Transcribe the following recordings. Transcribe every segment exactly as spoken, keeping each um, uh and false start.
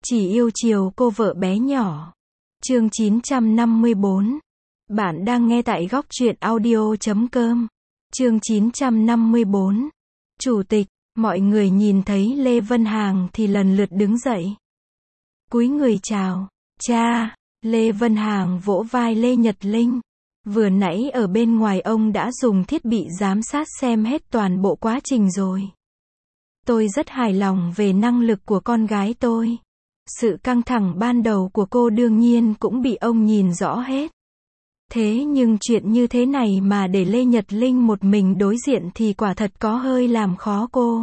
Chỉ yêu chiều cô vợ bé nhỏ. Chương chín trăm năm mươi bốn. Bạn đang nghe tại góc truyện audio chấm com. Chương chín trăm năm mươi bốn. Chủ tịch, mọi người nhìn thấy Lê Vân Hàng thì lần lượt đứng dậy. Cúi người chào. Cha, Lê Vân Hàng vỗ vai Lê Nhật Linh. Vừa nãy ở bên ngoài ông đã dùng thiết bị giám sát xem hết toàn bộ quá trình rồi. Tôi rất hài lòng về năng lực của con gái tôi. Sự căng thẳng ban đầu của cô đương nhiên cũng bị ông nhìn rõ hết. Thế nhưng chuyện như thế này mà để Lê Nhật Linh một mình đối diện thì quả thật có hơi làm khó cô.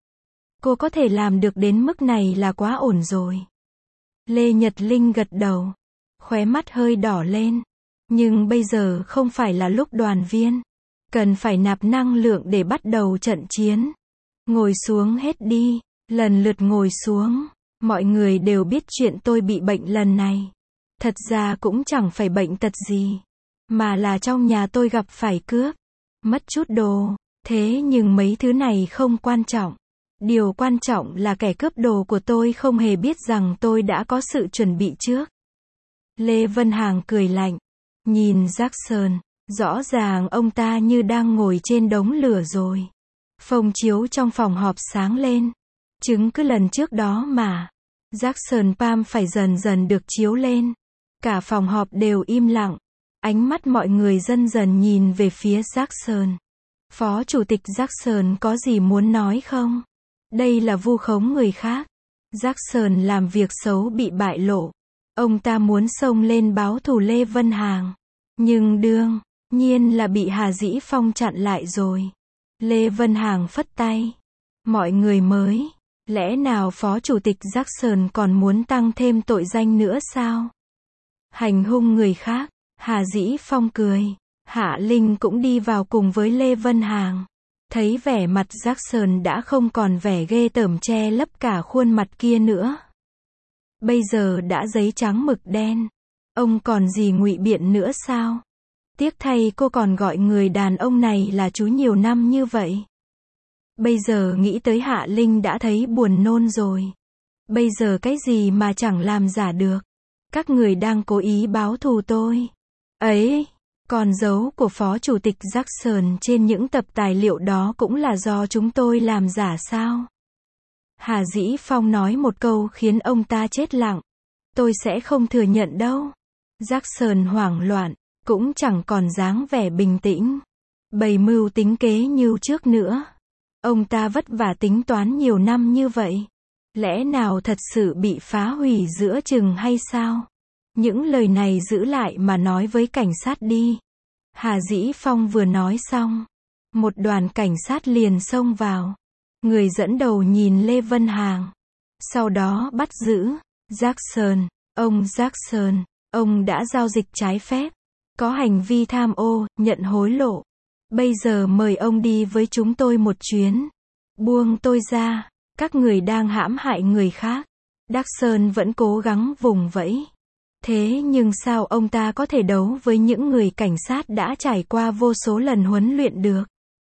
Cô có thể làm được đến mức này là quá ổn rồi. Lê Nhật Linh gật đầu. Khóe mắt hơi đỏ lên. Nhưng bây giờ không phải là lúc đoàn viên. Cần phải nạp năng lượng để bắt đầu trận chiến. Ngồi xuống hết đi. Lần lượt ngồi xuống. Mọi người đều biết chuyện tôi bị bệnh lần này. Thật ra cũng chẳng phải bệnh tật gì. Mà là trong nhà tôi gặp phải cướp. Mất chút đồ. Thế nhưng mấy thứ này không quan trọng. Điều quan trọng là kẻ cướp đồ của tôi không hề biết rằng tôi đã có sự chuẩn bị trước. Lê Vân Hàng cười lạnh. Nhìn Jackson. Rõ ràng ông ta như đang ngồi trên đống lửa rồi. Phông chiếu trong phòng họp sáng lên. Chứng cứ lần trước đó mà. Jackson Palm phải dần dần được chiếu lên. Cả phòng họp đều im lặng. Ánh mắt mọi người dần dần nhìn về phía Jackson. Phó Chủ tịch Jackson có gì muốn nói không? Đây là vu khống người khác. Jackson làm việc xấu bị bại lộ. Ông ta muốn xông lên báo thù Lê Vân Hàng. Nhưng đương nhiên là bị Hà Dĩ Phong chặn lại rồi. Lê Vân Hàng phất tay. Mọi người mới. Lẽ nào Phó Chủ tịch Jackson còn muốn tăng thêm tội danh nữa sao? Hành hung người khác. Hà Dĩ Phong cười. Hạ Linh cũng đi vào cùng với Lê Vân Hàng. Thấy vẻ mặt Jackson đã không còn vẻ ghê tởm che lấp cả khuôn mặt kia nữa. Bây giờ đã giấy trắng mực đen. Ông còn gì ngụy biện nữa sao? Tiếc thay cô còn gọi người đàn ông này là chú nhiều năm như vậy. Bây giờ nghĩ tới Hạ Linh đã thấy buồn nôn rồi. Bây giờ cái gì mà chẳng làm giả được. Các người đang cố ý báo thù tôi. Ấy, con dấu của Phó Chủ tịch Jackson trên những tập tài liệu đó cũng là do chúng tôi làm giả sao? Hà Dĩ Phong nói một câu khiến ông ta chết lặng. Tôi sẽ không thừa nhận đâu. Jackson hoảng loạn, cũng chẳng còn dáng vẻ bình tĩnh. Bày mưu tính kế như trước nữa. Ông ta vất vả tính toán nhiều năm như vậy. Lẽ nào thật sự bị phá hủy giữa chừng hay sao? Những lời này giữ lại mà nói với cảnh sát đi. Hà Dĩ Phong vừa nói xong. Một đoàn cảnh sát liền xông vào. Người dẫn đầu nhìn Lê Vân Hàng. Sau đó bắt giữ. Jackson, ông Jackson, ông đã giao dịch trái phép. Có hành vi tham ô, nhận hối lộ. Bây giờ mời ông đi với chúng tôi một chuyến. Buông tôi ra. Các người đang hãm hại người khác. Jackson vẫn cố gắng vùng vẫy. Thế nhưng sao ông ta có thể đấu với những người cảnh sát đã trải qua vô số lần huấn luyện được?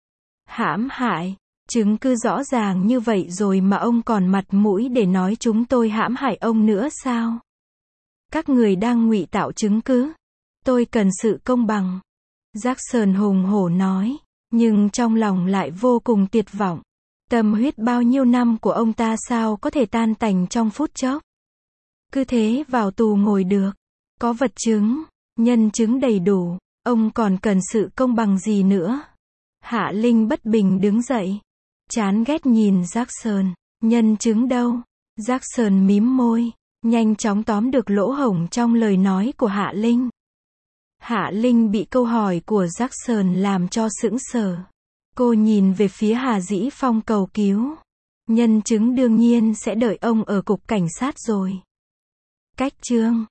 Hãm hại. Chứng cứ rõ ràng như vậy rồi mà ông còn mặt mũi để nói chúng tôi hãm hại ông nữa sao? Các người đang ngụy tạo chứng cứ. Tôi cần sự công bằng. Jackson hùng hổ nói. Nhưng trong lòng lại vô cùng tuyệt vọng. Tâm huyết bao nhiêu năm của ông ta sao có thể tan tành trong phút chốc. Cứ thế vào tù ngồi được. Có vật chứng, nhân chứng đầy đủ. Ông còn cần sự công bằng gì nữa? Hạ Linh bất bình đứng dậy. Chán ghét nhìn Jackson. Nhân chứng đâu? Jackson mím môi. Nhanh chóng tóm được lỗ hổng trong lời nói của Hạ Linh. Hạ Linh bị câu hỏi của Jackson làm cho sững sờ. Cô nhìn về phía Hà Dĩ Phong cầu cứu. Nhân chứng đương nhiên sẽ đợi ông ở cục cảnh sát rồi. Cách chương